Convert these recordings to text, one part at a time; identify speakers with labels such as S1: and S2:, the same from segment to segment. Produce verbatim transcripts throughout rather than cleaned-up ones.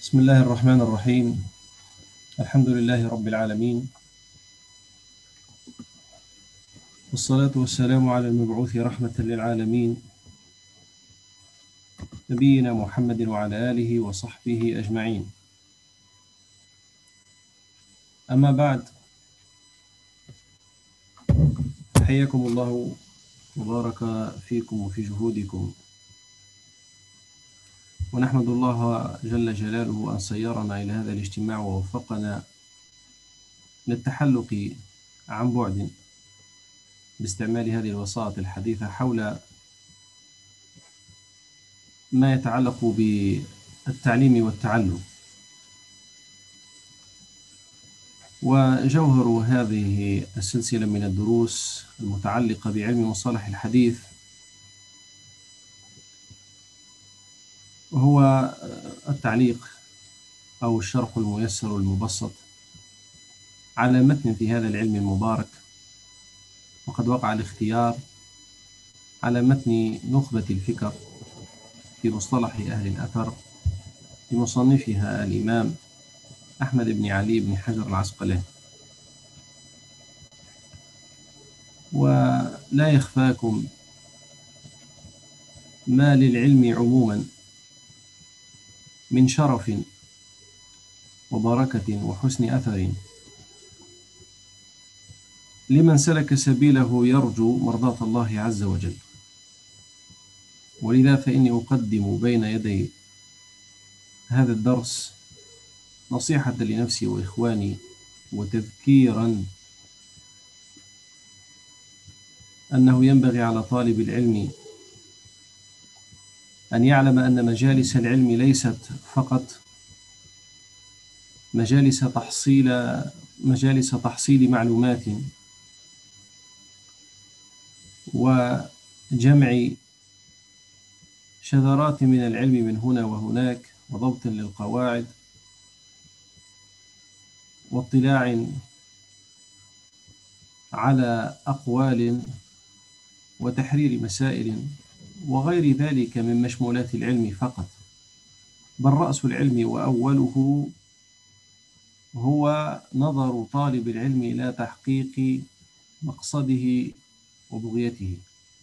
S1: بسم الله الرحمن الرحيم. الحمد لله رب العالمين، والصلاة والسلام على المبعوث رحمة للعالمين نبينا محمد وعلى آله وصحبه أجمعين. أما بعد، حياكم الله وبارك فيكم وفي جهودكم، ونحمد الله جل جلاله أن سيرنا إلى هذا الاجتماع ووفقنا للتحلق عن بعد باستعمال هذه الوسائط الحديثة حول ما يتعلق بالتعليم والتعلم. وجوهر هذه السلسلة من الدروس المتعلقة بعلم مصطلح الحديث هو التعليق أو الشرح الميسر المبسط على متن في هذا العلم المبارك. وقد وقع الاختيار على متن نخبة الفكر في مصطلح أهل الأثر لمصنفها الإمام أحمد بن علي بن حجر العسقلاني. ولا يخفاكم ما للعلم عموما من شرف وبركة وحسن أثر لمن سلك سبيله يرجو مرضاة الله عز وجل. ولذا فإني أقدم بين يدي هذا الدرس نصيحة لنفسي وإخواني وتذكيرا أنه ينبغي على طالب العلم أن يعلم أن مجالس العلم ليست فقط مجالس تحصيل مجالس تحصيل معلومات وجمع شذرات من العلم من هنا وهناك وضبط للقواعد واطلاع على أقوال وتحرير مسائل وغير ذلك من مشمولات العلم فقط، بل رأس العلم وأوله هو نظر طالب العلم إلى تحقيق مقصده وبغيته.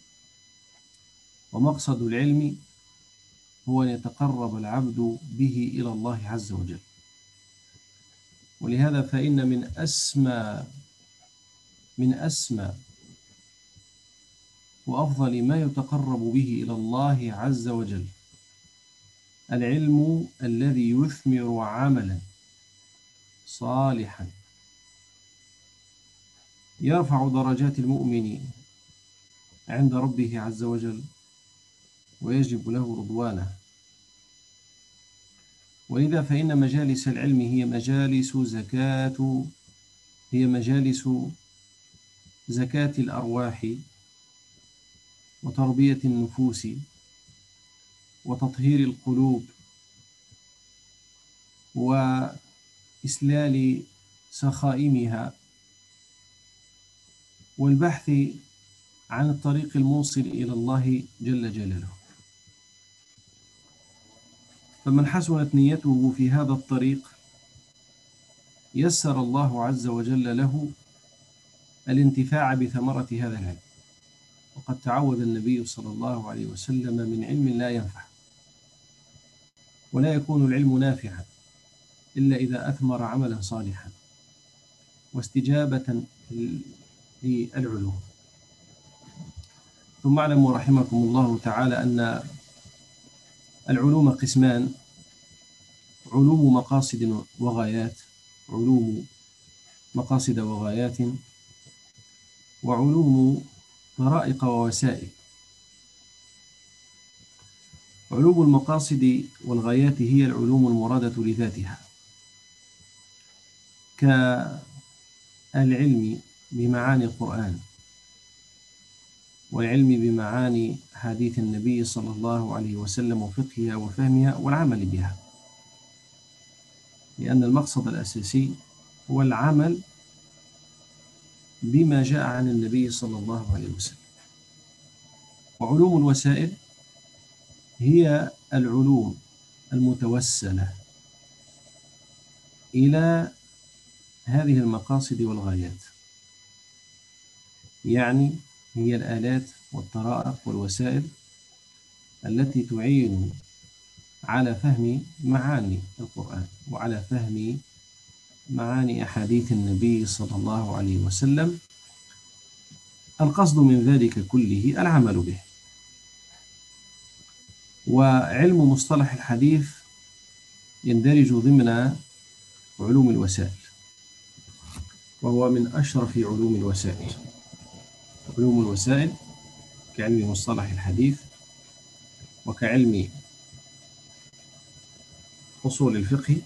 S1: ومقصد العلم هو أن يتقرب العبد به إلى الله عز وجل. ولهذا فإن من أسمى من أسمى وأفضل ما يتقرب به إلى الله عز وجل العلم الذي يثمر عملا صالحا يرفع درجات المؤمن عند ربه عز وجل ويجب له رضوانه. ولذا فإن مجالس العلم هي مجالس زكاة هي مجالس زكاة الأرواح وتربية النفوس وتطهير القلوب وإسلال سخائمها والبحث عن الطريق الموصل إلى الله جل جلاله. فمن حسنت نيته في هذا الطريق يسر الله عز وجل له الانتفاع بثمرة هذا العلم. وقد تعوذ النبي صلى الله عليه وسلم من علم لا ينفع، ولا يكون العلم نافعا إلا إذا أثمر عملا صالحا واستجابة للعلوم. ثم اعلموا رحمكم الله تعالى أن العلوم قسمان: علوم مقاصد وغايات علوم مقاصد وغايات وعلوم طرائق ووسائل. علوم المقاصد والغايات هي العلوم المرادة لذاتها، كالعلم بمعاني القرآن والعلم بمعاني حديث النبي صلى الله عليه وسلم وفقهها وفهمها والعمل بها، لأن المقصد الأساسي هو العمل بما جاء عن النبي صلى الله عليه وسلم. وعلوم الوسائل هي العلوم المتوسلة إلى هذه المقاصد والغايات، يعني هي الآلات والطرائق والوسائل التي تعين على فهم معاني القرآن وعلى فهم معاني أحاديث النبي صلى الله عليه وسلم. القصد من ذلك كله العمل به. وعلم مصطلح الحديث يندرج ضمن علوم الوسائل، وهو من أشرف علوم الوسائل. علوم الوسائل كعلم مصطلح الحديث، وكعلم أصول الفقه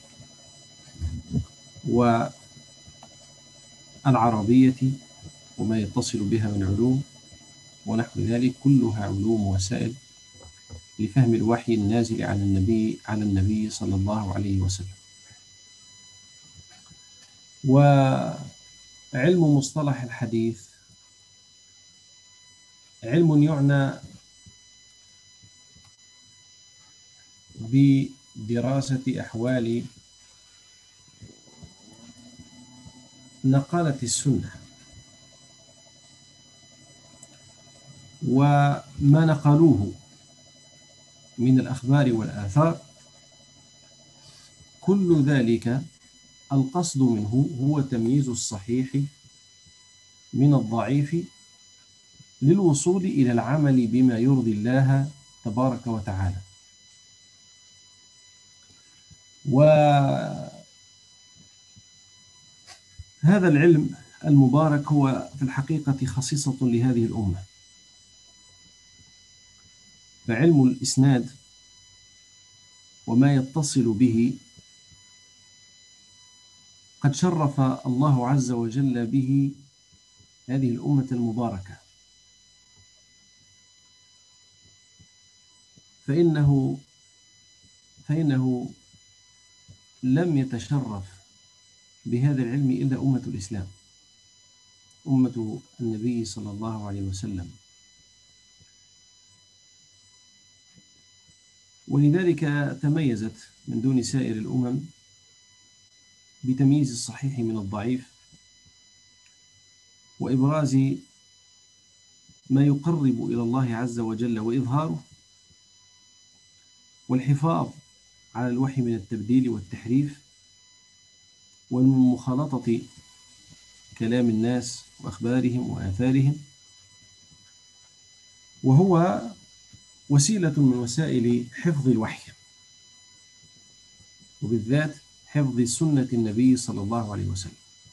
S1: والعربية وما يتصل بها من علوم ونحو ذلك، كلها علوم وسائل لفهم الوحي النازل على النبي على النبي صلى الله عليه وسلم. وعلم مصطلح الحديث علم يعنى بدراسة أحوال نقالة السنة وما نقلوه من الأخبار والآثار. كل ذلك القصد منه هو تمييز الصحيح من الضعيف للوصول إلى العمل بما يرضي الله تبارك وتعالى. وهذا العلم المبارك هو في الحقيقة خصيصة لهذه الأمة. فعلم الإسناد وما يتصل به قد شرف الله عز وجل به هذه الأمة المباركة، فإنه فإنه لم يتشرف بهذا العلم إلا أمة الإسلام، أمة النبي صلى الله عليه وسلم. ولذلك تميزت من دون سائر الأمم بتمييز الصحيح من الضعيف، وإبراز ما يقرب إلى الله عز وجل وإظهاره، والحفاظ على الوحي من التبديل والتحريف ومن مخالطة كلام الناس وأخبارهم وآثارهم. وهو وسيلة من وسائل حفظ الوحي، وبالذات حفظ سنة النبي صلى الله عليه وسلم.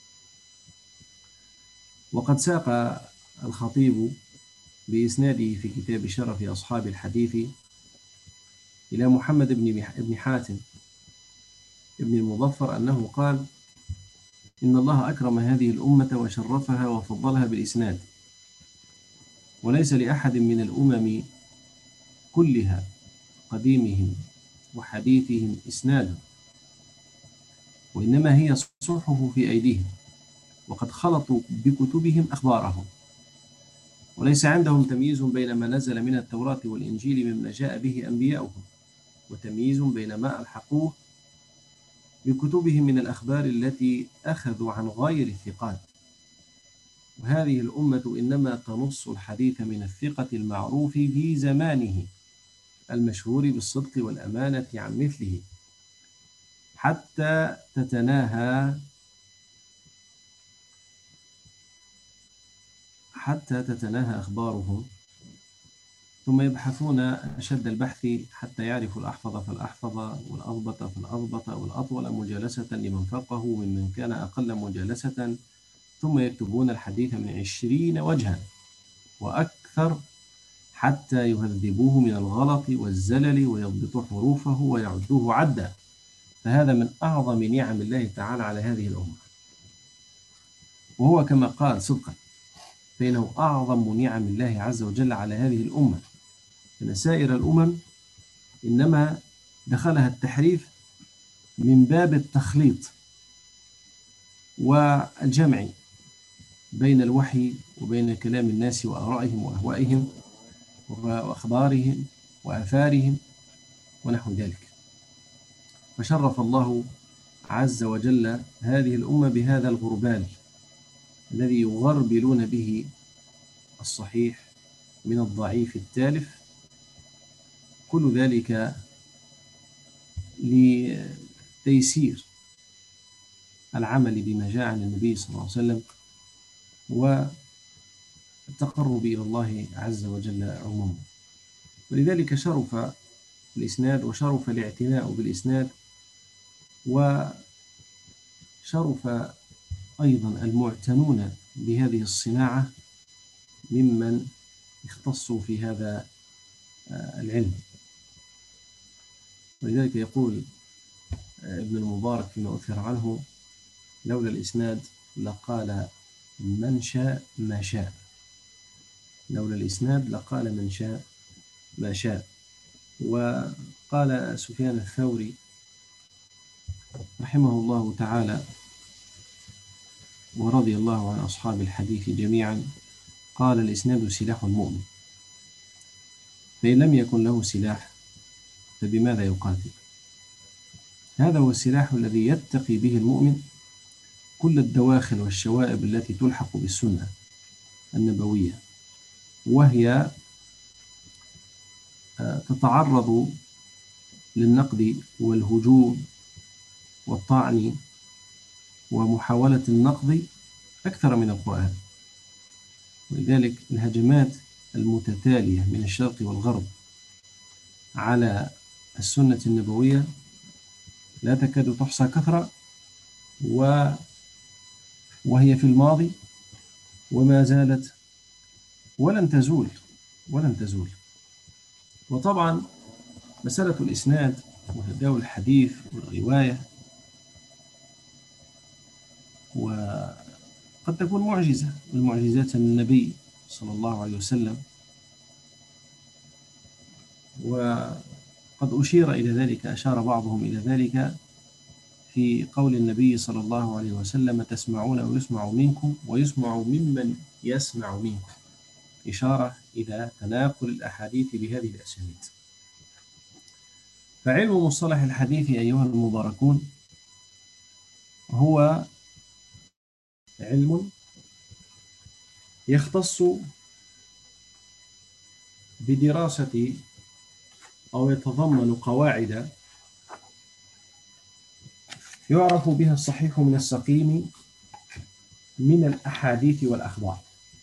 S1: وقد ساق الخطيب بإسناده في كتاب شرف أصحاب الحديث إلى محمد بن حاتم ابن المظفر أنه قال: إن الله أكرم هذه الأمة وشرفها وفضلها بالإسناد، وليس لأحد من الأمم كلها قديمهم وحديثهم إسناد، وإنما هي صحف في أيديهم، وقد خلطوا بكتبهم أخبارهم، وليس عندهم تمييز بين ما نزل من التوراة والإنجيل مما جاء به أنبياؤهم، وتمييز بين ما ألحقوه بكتبهم من الأخبار التي أخذوا عن غير الثقات. وهذه الأمة إنما تنص الحديث من الثقة المعروف في زمانه المشهور بالصدق والأمانة عن مثله، حتى تتناهى حتى تتناهى أخبارهم، ثم يبحثون أشد البحث حتى يعرفوا الأحفظ فالأحفظ والأضبط فالأضبط والأطول مجالسة لمن فوقه ممن كان أقل مجالسة، ثم يكتبون الحديث من عشرين وجها وأكثر حتى يهذبوه من الغلط والزلل ويضبطوا حروفه ويعدوه عدا. فهذا من أعظم نعم الله تعالى على هذه الأمة، وهو كما قال صدقا، فإنه أعظم نعم الله عز وجل على هذه الأمة، أن سائر الأمم إنما دخلها التحريف من باب التخليط والجمع بين الوحي وبين كلام الناس وآرائهم وأهوائهم وأخبارهم وآثارهم ونحو ذلك. فشرف الله عز وجل هذه الأمة بهذا الغربال الذي يغربلون به الصحيح من الضعيف التالف، كل ذلك لتيسير العمل بما جاء عن النبي صلى الله عليه وسلم والتقرب إلى الله عز وجل عموما. ولذلك شرف الإسناد وشرف الاعتناء بالإسناد، وشرف أيضا المعتنون بهذه الصناعة ممن اختصوا في هذا العلم. ولذلك يقول ابن المبارك فيما أثر عنه: لولا الإسناد لقال من شاء ما شاء. لولا الإسناد لقال من شاء ما شاء. وقال سفيان الثوري رحمه الله تعالى ورضي الله عن أصحاب الحديث جميعا، قال: الإسناد سلاح المؤمن، فإن لم يكن له سلاح فبماذا يقاتل؟ هذا هو السلاح الذي يتقي به المؤمن كل الدواخل والشوائب التي تلحق بالسنة النبوية، وهي تتعرض للنقد والهجوم والطعن ومحاولة النقد أكثر من القرآن. ولذلك الهجمات المتتالية من الشرق والغرب على السنة النبوية لا تكاد تحصى كثرة، وهي في الماضي وما زالت ولن تزول ولن تزول. وطبعا مسألة الإسناد وتداول الحديث والرواية وقد تكون معجزة من معجزات النبي صلى الله عليه وسلم، وقد أشير إلى ذلك أشار بعضهم إلى ذلك في قول النبي صلى الله عليه وسلم: تسمعون ويسمع منكم ويسمع ممن يسمع منكم، إشارة إلى تناقل الأحاديث بهذه الأسانيد. فعلم مصطلح الحديث أيها المباركون هو علم يختص بدراسة أو يتضمن قواعد يعرف بها الصحيح من السقيم من الأحاديث والأخبار.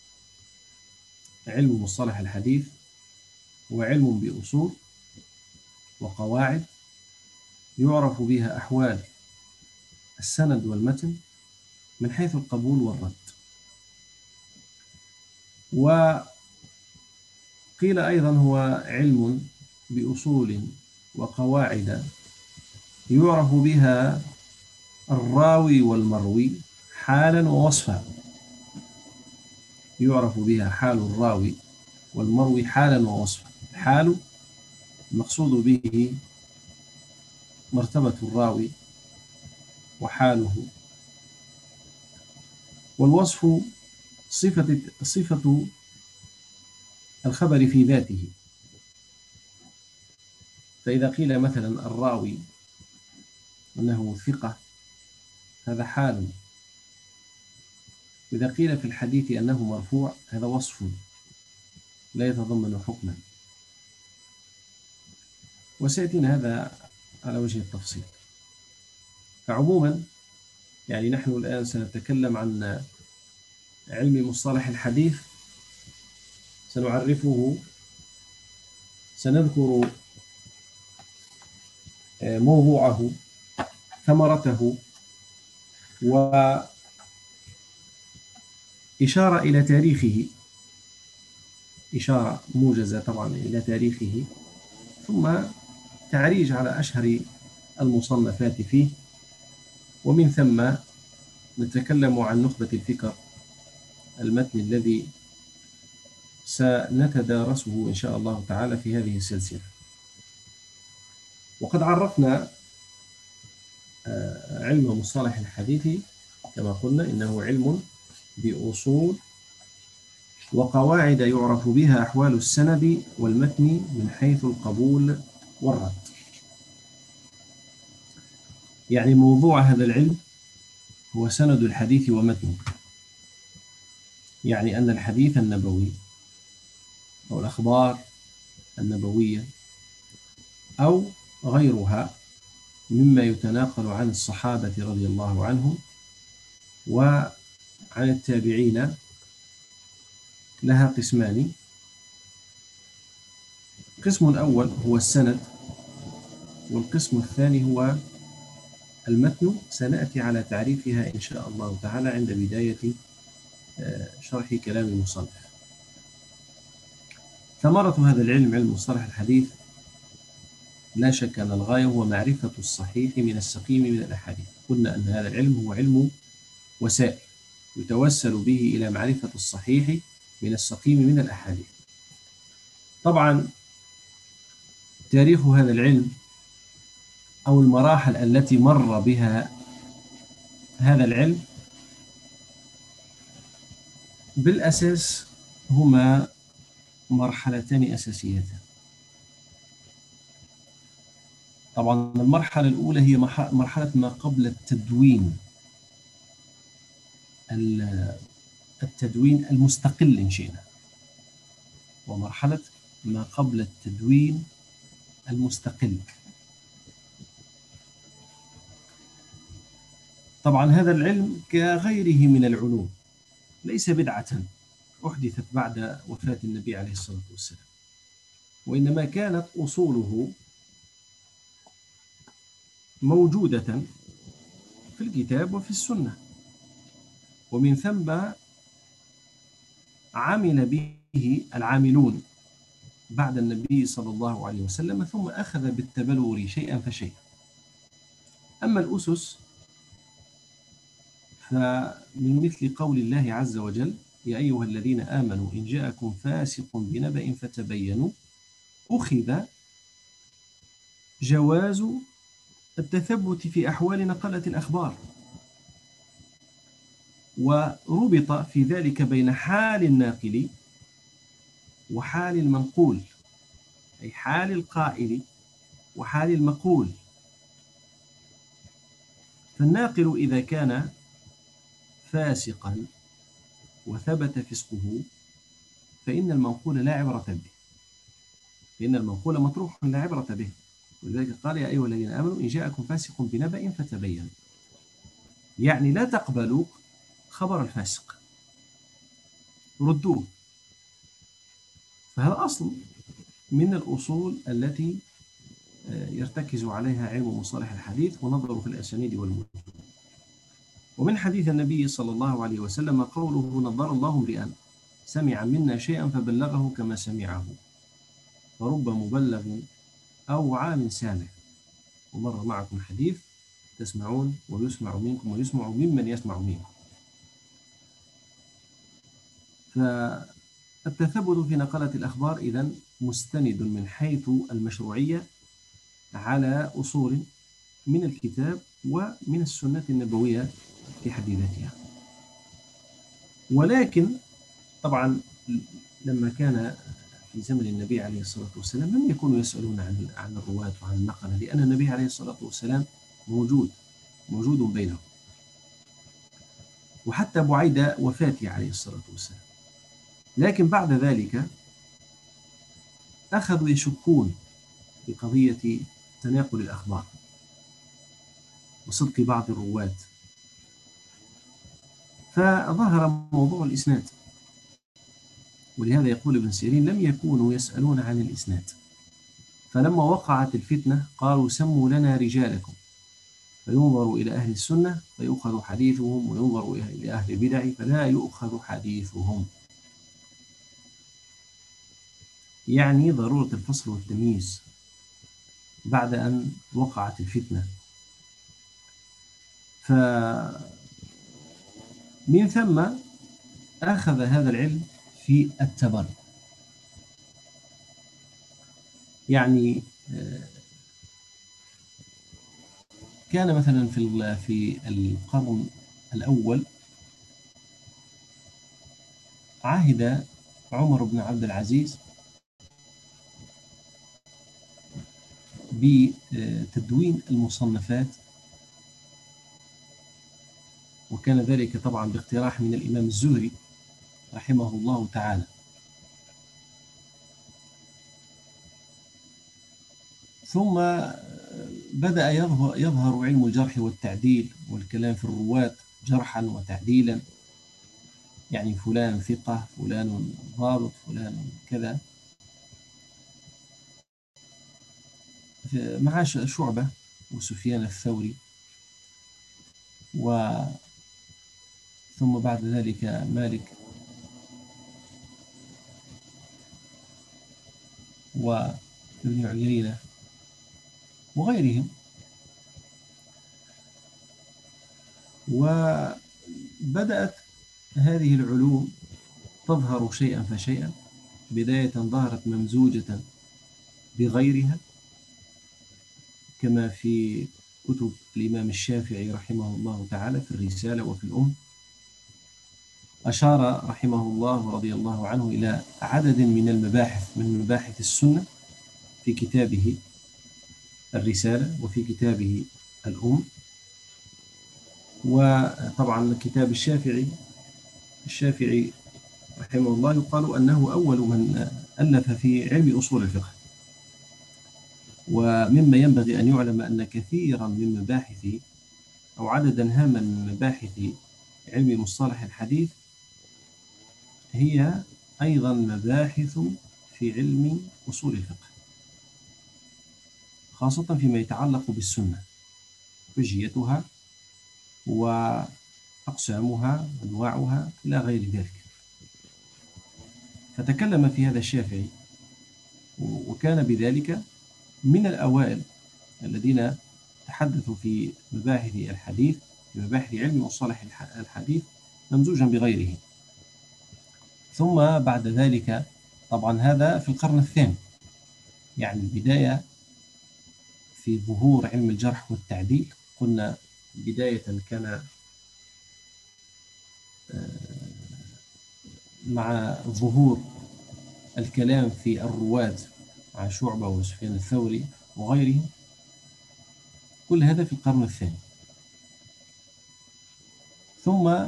S1: علم مصطلح الحديث هو علم بأصول وقواعد يعرف بها أحوال السند والمتن من حيث القبول والرد. وقيل أيضا هو علم بأصول وقواعد يعرف بها الراوي والمروي حالا ووصفا. يعرف بها حال الراوي والمروي حالا ووصفا. الحال المقصود به مرتبة الراوي وحاله، والوصف صفة صفة الخبر في ذاته. فإذا قيل مثلا الراوي أنه ثقة هذا حال، إذا قيل في الحديث أنه مرفوع هذا وصف لا يتضمن حكما. وسيأتينا هذا على وجه التفصيل. فعموما يعني نحن الآن سنتكلم عن علم مصطلح الحديث، سنعرفه، سنذكر موضوعه، ثمرته، وإشارة إلى تاريخه، إشارة موجزة طبعا إلى تاريخه، ثم تعريج على أشهر المصنفات فيه، ومن ثم نتكلم عن نخبة الفكر، المتن الذي سنتدارسه إن شاء الله تعالى في هذه السلسلة. وقد عرفنا علم مصطلح الحديث كما قلنا إنه علم بأصول وقواعد يعرف بها أحوال السند والمتن من حيث القبول والرد. يعني موضوع هذا العلم هو سند الحديث ومتنه، يعني أن الحديث النبوي أو الأخبار النبوية أو غيرها مما يتناقل عن الصحابة رضي الله عنهم وعن التابعين لها قسمان. القسم الأول هو السند، والقسم الثاني هو المتن. سنأتي على تعريفها إن شاء الله تعالى عند بداية شرح كلام المصنف. ثمرة هذا العلم، علم مصطلح الحديث، لا شك أن الغاية هو معرفة الصحيح من السقيم من الأحاديث. قلنا أن هذا العلم هو علم وسائل يتوسل به إلى معرفة الصحيح من السقيم من الأحاديث. طبعا تاريخ هذا العلم أو المراحل التي مر بها هذا العلم بالأساس هما مرحلتان أساسيتان. طبعا المرحلة الأولى هي مرحلة ما قبل التدوين، التدوين المستقل إن شئنا، ومرحلة ما قبل التدوين المستقل. طبعا هذا العلم كغيره من العلوم ليس بدعة أحدثت بعد وفاة النبي عليه الصلاة والسلام، وإنما كانت أصوله موجودة في الكتاب وفي السنة، ومن ثم عمل به العاملون بعد النبي صلى الله عليه وسلم، ثم أخذ بالتبلور شيئا فشيئا. أما الأسس فمن مثل قول الله عز وجل: يا أيها الذين آمنوا إن جاءكم فاسق بنبأ فتبينوا، أخذ جواز التثبت في أحوال نقلة الأخبار، وربط في ذلك بين حال الناقل وحال المنقول، أي حال القائل وحال المقول. فالناقل إذا كان فاسقا وثبت فسقه فإن المنقول لا عبرة به، فإن المنقول مطروح لا عبرة به. ولذلك قال: يا أيها الذين آمنوا إن جاءكم فاسق بنبأ فتبينوا، يعني لا تقبلوا خبر الفاسق، ردوه. فهذا أصل من الأصول التي يرتكز عليها علم مصطلح الحديث ونظر في الأسانيد والمتون. ومن حديث النبي صلى الله عليه وسلم قوله: نظر الله امرئا سمع منا شيئا فبلغه كما سمعه، فرب مبلغ أوعى من سامع. ومر معكم حديث: تسمعون ويسمع منكم ويسمع ممن يسمع منكم. فالتثبت في نقلة الأخبار إذن مستند من حيث المشروعية على أصول من الكتاب ومن السنة النبوية في حد ذاتها. ولكن طبعا لما كان في زمن النبي عليه الصلاة والسلام لم يكونوا يسألون عن عن الرواة وعن النقلة، لأن النبي عليه الصلاة والسلام موجود موجود بينهم، وحتى بعيد وفاته عليه الصلاة والسلام. لكن بعد ذلك أخذوا يشكون في قضية تناقل الأخبار وصدق بعض الرواة، فظهر موضوع الإسناد. ولهذا يقول ابن سيرين: لم يكونوا يسألون عن الإسناد، فلما وقعت الفتنة قالوا: سموا لنا رجالكم، فينظر إلى أهل السنة فيؤخذ حديثهم، وينظر إلى أهل البدع فلا يؤخذ حديثهم. يعني ضرورة الفصل والتمييز بعد أن وقعت الفتنة. فمن ثم أخذ هذا العلم في التبر. يعني كان مثلا في في القرن الأول عهد عمر بن عبد العزيز بتدوين المصنفات وكان ذلك طبعا باقتراح من الإمام الزهري رحمه الله تعالى. ثم بدأ يظهر, يظهر علم الجرح والتعديل والكلام في الرواة جرحا وتعديلا، يعني فلان ثقة، فلان ضابط، فلان كذا، مع شعبة وسفيان الثوري، و ثم بعد ذلك مالك وابن عيينة وغيرهم. وبدأت هذه العلوم تظهر شيئا فشيئا، بداية ظهرت ممزوجة بغيرها كما في كتب الإمام الشافعي رحمه الله تعالى في الرسالة وفي الأم. أشار رحمه الله رضي الله عنه إلى عدد من المباحث من مباحث السنة في كتابه الرسالة وفي كتابه الأم. وطبعا كتاب الشافعي الشافعي رحمه الله يقال أنه أول من ألف في علم أصول الفقه، ومما ينبغي أن يعلم أن كثيرا من مباحثه أو عددا هاما من مباحث علم مصطلح الحديث هي أيضا مباحث في علم أصول الفقه، خاصة فيما يتعلق بالسنة، حجيتها وأقسامها وأنواعها إلى غير ذلك. فتكلم في هذا الشافعي، وكان بذلك من الأوائل الذين تحدثوا في مباحث الحديث، في مباحث علم مصطلح الحديث ممزوجا بغيره. ثم بعد ذلك طبعا هذا في القرن الثاني، يعني البداية في ظهور علم الجرح والتعديل. قلنا بداية كان مع ظهور الكلام في الرواة مع شعبة وسفيان الثوري وغيرهم، كل هذا في القرن الثاني. ثم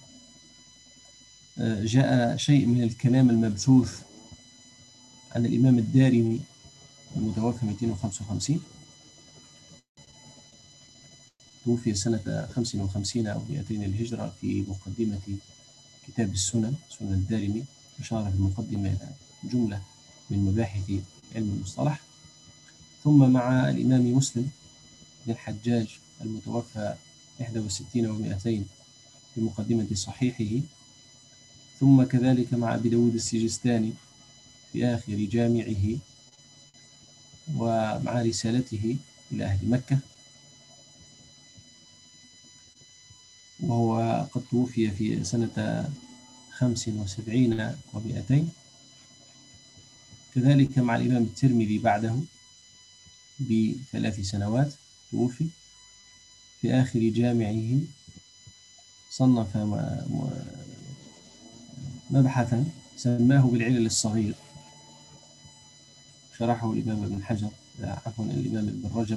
S1: جاء شيء من الكلام المبثوث عن الإمام الدارمي المتوفى مئتين وخمسة وخمسين، توفي سنة خمس وخمسين أو مئتين الهجرة، في مقدمة كتاب السنن، سنن الدارمي، أشار في المقدمة إلى جملة من مباحث علم المصطلح. ثم مع الإمام مسلم بن الحجاج المتوفى إحدى وستين ومئتين في مقدمة صحيحه. ثم كذلك مع أبي داود السجستاني في آخر جامعه ومع رسالته إلى أهل مكة، وهو قد توفي في سنة خمس وسبعين ومئتين. كذلك مع الإمام الترمذي بعده بثلاث سنوات توفي في آخر جامعه، صنف مبحثا سماه بالعلل الصغير، شرحه الإمام ابن حجر عفوا الإمام ابن رجب،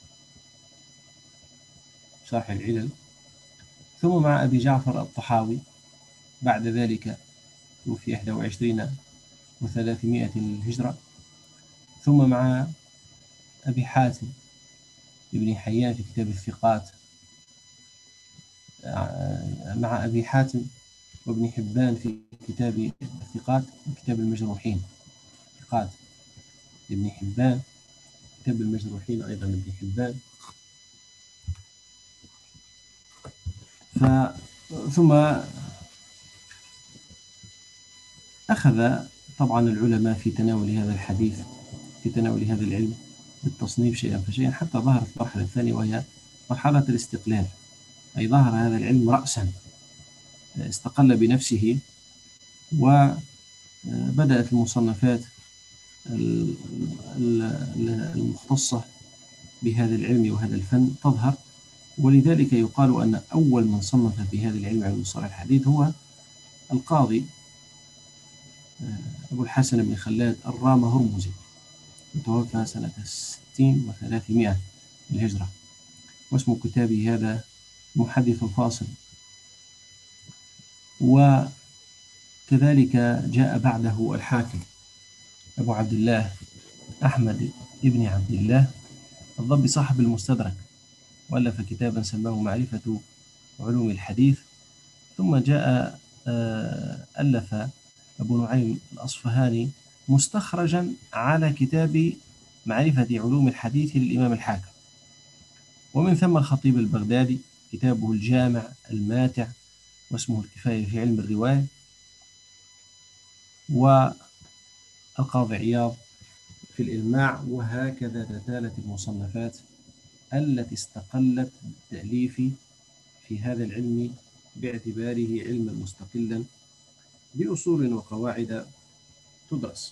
S1: شرح العلل. ثم مع أبي جعفر الطحاوي بعد ذلك توفي إحدى وعشرين وثلاثمائة للهجرة. ثم مع أبي حاتم ابن حيان في كتاب الثقات، مع أبي حاتم وابن حبان في كتاب الثقات وكتاب المجروحين، ثقات ابن حبان، كتاب المجروحين أيضا ابن حبان. ف... ثم أخذ طبعا العلماء في تناول هذا الحديث، في تناول هذا العلم بالتصنيف شيئا فشيئا، حتى ظهرت المرحلة الثانية وهي مرحلة الاستقلال، أي ظهر هذا العلم رأسا، استقل بنفسه، وبدأت المصنفات المختصة بهذا العلم وهذا الفن تظهر. ولذلك يقال أن أول من صنف في هذا العلم علم مصطلح الحديث هو القاضي أبو الحسن بن خلاد الرامة هرمزي، متوفى سنة ستين وثلاثمائة للهجرة، واسم كتابه هذا المحدث الفاصل وكذلك جاء بعده الحاكم أبو عبد الله أحمد ابن عبد الله الضبي صاحب المستدرك، وألف كتابا سماه معرفة علوم الحديث. ثم جاء ألف أبو نعيم الأصفهاني مستخرجا على كتاب معرفة علوم الحديث للإمام الحاكم. ومن ثم الخطيب البغدادي كتابه الجامع الماتع واسمه الكفاية في علم الرواية، والقاضي عياض في الإلماع. وهكذا تتالت المصنفات التي استقلت بالتأليف في هذا العلم باعتباره علما مستقلا بأصول وقواعد تدرس.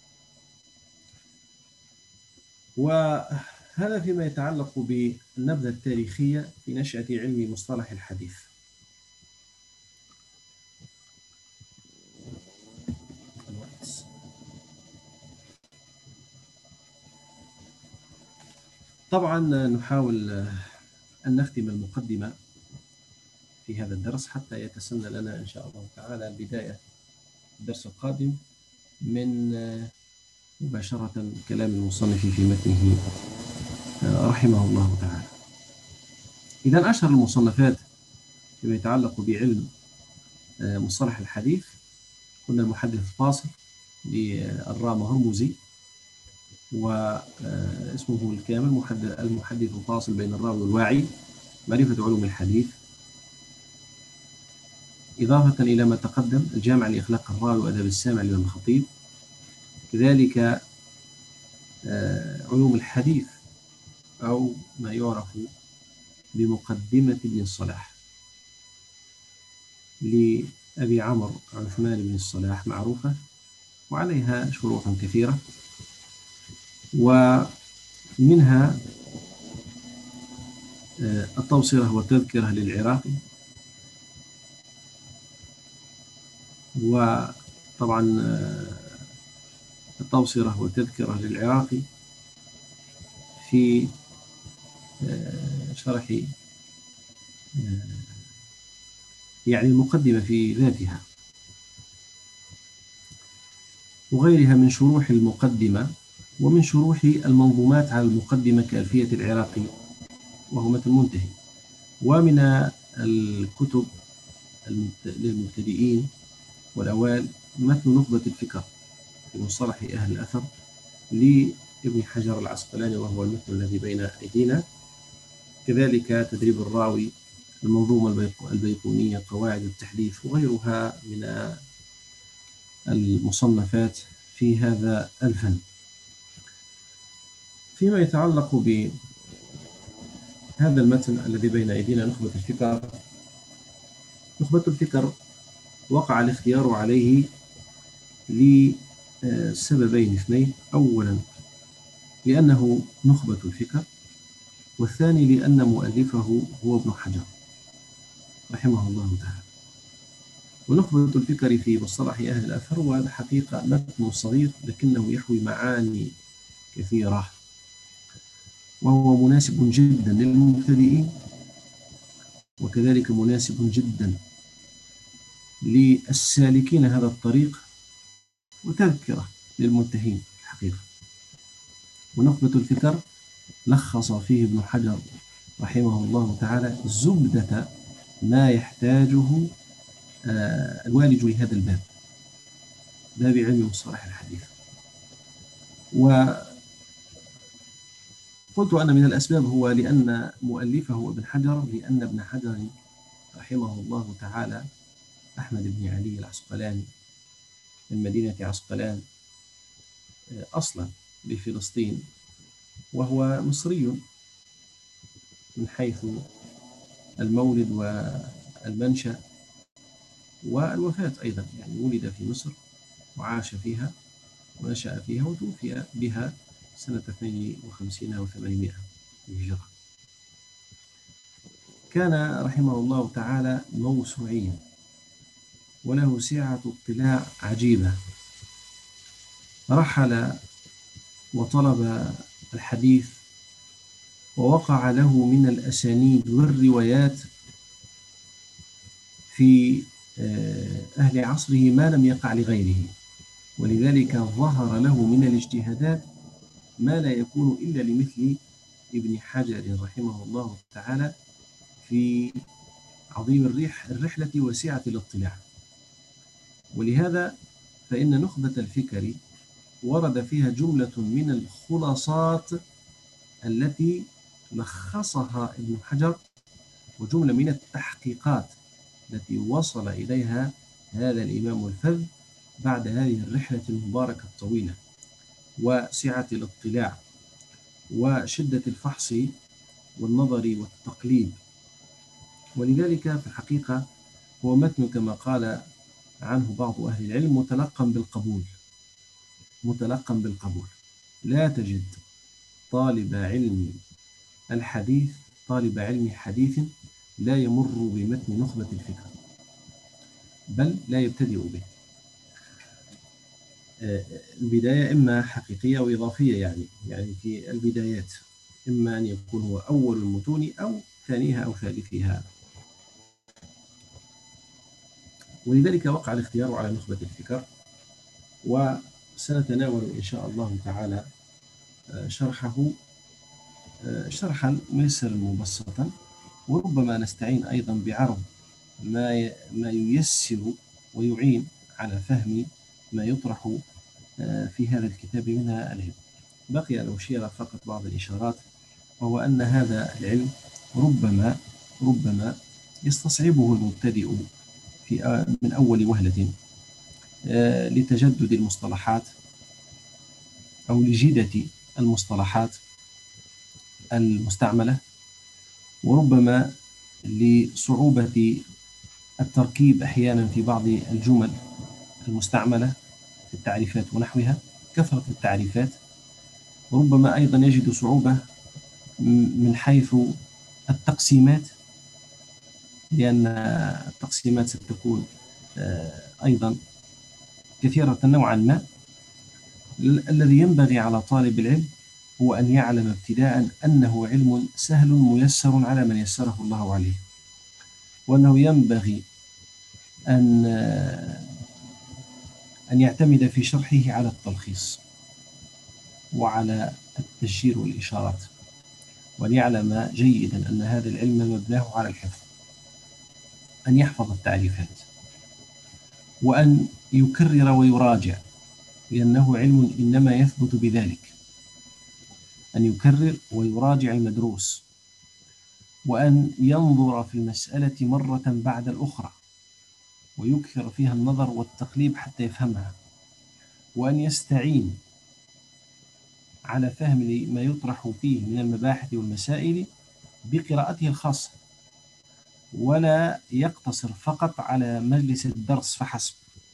S1: وهذا فيما يتعلق بالنبذة التاريخية في نشأة علم مصطلح الحديث. طبعا نحاول أن نختم المقدمة في هذا الدرس حتى يتسنى لنا إن شاء الله تعالى بداية الدرس القادم من مباشرة كلام المصنف في متنه رحمه الله تعالى. إذن أشهر المصنفات فيما يتعلق بعلم مصطلح الحديث قلنا المحدث الفاصل للرام هرمزي، واسمه الكامل المحدث الفاصل بين الراوي والواعي، معرفة علوم الحديث، إضافة إلى ما تقدم الجامع لإخلاق الراوي وأدب السامع للإمام الخطيب. كذلك علوم الحديث أو ما يعرف بمقدمة ابن الصلاح لأبي عمرو عثمان بن الصلاح معروفة وعليها شروح كثيرة، ومنها التبصرة والتذكرة للعراقي. وطبعا التبصرة والتذكرة للعراقي في شرح يعني المقدمة في ذاتها، وغيرها من شروح المقدمة ومن شروح المنظومات على المقدمة كألفية العراقي وهو متن منتهي. ومن الكتب للمبتدئين والأوائل متن نخبة الفكر في مصطلح أهل الأثر لابن حجر العسقلاني وهو المتن الذي بين أيدينا. كذلك تدريب الراوي، المنظومة البيقونية، قواعد التحديث، وغيرها من المصنفات في هذا الفن. فيما يتعلق بهذا المتن الذي بين أيدينا نخبة الفكر، نخبة الفكر وقع الاختيار عليه لسببين اثنين: أولا لأنه نخبة الفكر، والثاني لأن مؤلفه هو ابن حجر رحمه الله تعالى. ونخبة الفكر في مصطلح أهل الأثر وهذا حقيقة متن صغير لكنه يحوي معاني كثيرة، وهو مناسب جدا للمبتدئين وكذلك مناسب جدا للسالكين هذا الطريق، وتذكرة للمنتهين الحقيقة. ونخبة الفكر لخص فيه ابن حجر رحمه الله تعالى زبدة ما يحتاجه الوالج لهذا الباب، باب علم مصطلح الحديث. وقلت أن من الأسباب هو لأن مؤلفه ابن حجر، لأن ابن حجر رحمه الله تعالى أحمد بن علي العسقلاني من مدينة عسقلان أصلا بفلسطين، وهو مصري من حيث المولد والمنشأ والوفاة أيضا، يعني ولد في مصر وعاش فيها ونشأ فيها وتوفي بها سنة اثنين وخمسين وثمانمائة هجرة. كان رحمه الله تعالى موسوعيا وله سعة اطلاع عجيبة، رحل وطلب الحديث ووقع له من الأسانيد والروايات في أهل عصره ما لم يقع لغيره، ولذلك ظهر له من الاجتهادات ما لا يكون إلا لمثل ابن حجر رحمه الله تعالى في عظيم الريح الرحلة وسعة الاطلاع. ولهذا فإن نخبة الفكر ورد فيها جملة من الخلاصات التي لخصها ابن حجر، وجملة من التحقيقات التي وصل إليها هذا الإمام الفذ بعد هذه الرحلة المباركة الطويلة وسعة الاطلاع وشدة الفحص والنظر والتقليد. ولذلك في الحقيقة هو متن كما قال عنه بعض أهل العلم متلقا بالقبول، متلقا بالقبول. لا تجد طالب علم الحديث طالب علم حديث لا يمر بمتن نخبة الفكر، بل لا يبتدئ به. البداية إما حقيقية أو إضافية، يعني يعني في البدايات إما أن يكون هو أول المتون أو ثانيها أو ثالثها. ولذلك وقع الاختيار على نخبة الفكر، وسنتناول إن شاء الله تعالى شرحه شرحا ميسرا مبسطا، وربما نستعين أيضا بعرض ما ما ييسر ويعين على فهم ما يطرح في هذا الكتاب من العلم. بقي أن أشير فقط بعض الإشارات، وهو أن هذا العلم ربما ربما يستصعبه المبتدئ في من أول وهلة لتجدد المصطلحات أو لجدة المصطلحات المستعملة، وربما لصعوبة التركيب أحيانا في بعض الجمل المستعملة في التعريفات ونحوها، كثرة التعريفات. وربما أيضا يجد صعوبة من حيث التقسيمات، لأن التقسيمات ستكون أيضا كثيرة نوعا ما. الذي ينبغي على طالب العلم هو أن يعلم ابتداء أنه علم سهل ميسر على من يسره الله عليه، وأنه ينبغي أن أن يعتمد في شرحه على التلخيص وعلى التشجير والإشارات، وأن يعلم جيدا أن هذا العلم مبناه على الحفظ، أن يحفظ التعريفات وأن يكرر ويراجع، لأنه علم إنما يثبت بذلك، أن يكرر ويراجع المدروس، وأن ينظر في المسألة مرة بعد الأخرى ويكثر فيها النظر والتقليب حتى يفهمها، وأن يستعين على فهم ما يطرح فيه من المباحث والمسائل بقراءته الخاصة، ولا يقتصر فقط على مجلس الدرس فحسب.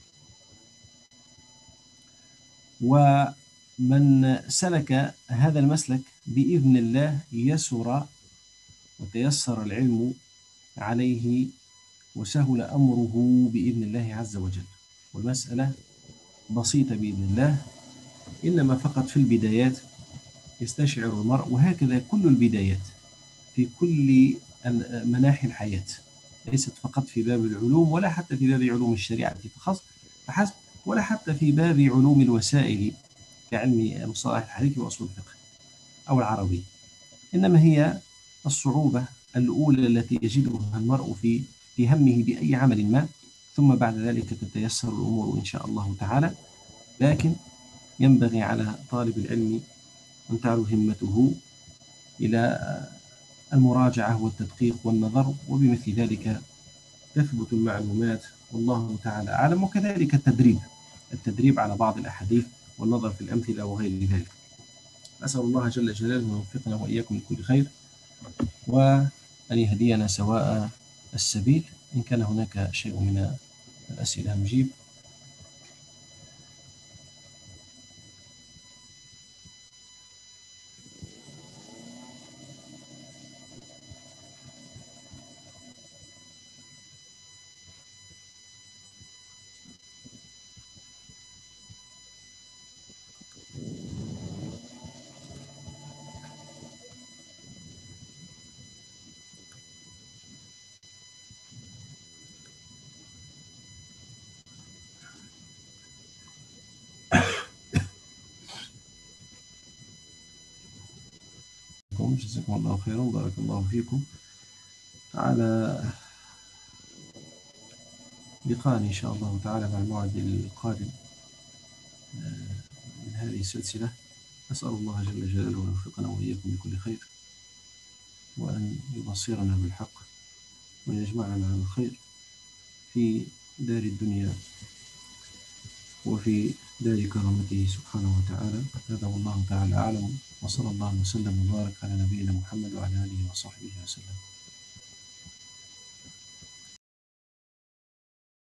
S1: ومن سلك هذا المسلك بإذن الله يسر وتيسر العلم عليه وسهل أمره بإذن الله عز وجل، والمسألة بسيطة بإذن الله، إنما فقط في البدايات يستشعر المرء، وهكذا كل البدايات في كل مناحي الحياة، ليست فقط في باب العلوم ولا حتى في باب علوم الشريعة فحسب، ولا حتى في باب علوم الوسائل كعلم مصطلح الحديث وأصول الفقه أو العربي. إنما هي الصعوبة الأولى التي يجدها المرء في في همه بأي عمل ما، ثم بعد ذلك تتيسر الأمور إن شاء الله تعالى. لكن ينبغي على طالب العلم أن تعلو همته إلى المراجعة والتدقيق والنظر، وبمثل ذلك تثبت المعلومات، والله تعالى أعلم. وكذلك التدريب التدريب على بعض الأحاديث والنظر في الأمثلة وغير ذلك. أسأل الله جل جلاله أن يوفقنا وإياكم لكل خير، وأن يهدينا سواء السبيل. إن كان هناك شيء من الأسئلة نجيب. وإياكم، جزاكم الله خيرا، بارك الله فيكم، على لقاء إن شاء الله تعالى مع الموعد القادم من هذه السلسلة. أسأل الله جل جلاله أن يوفقنا وإياكم لكل خير، وأن يبصرنا بالحق، وأن يجمعنا على الخير في دار الدنيا وفي دار كرامته سبحانه وتعالى. هذا والله تعالى أعلم، وصلى الله وسلم وبارك على نبينا محمد وعلى آله وصحبه وسلم.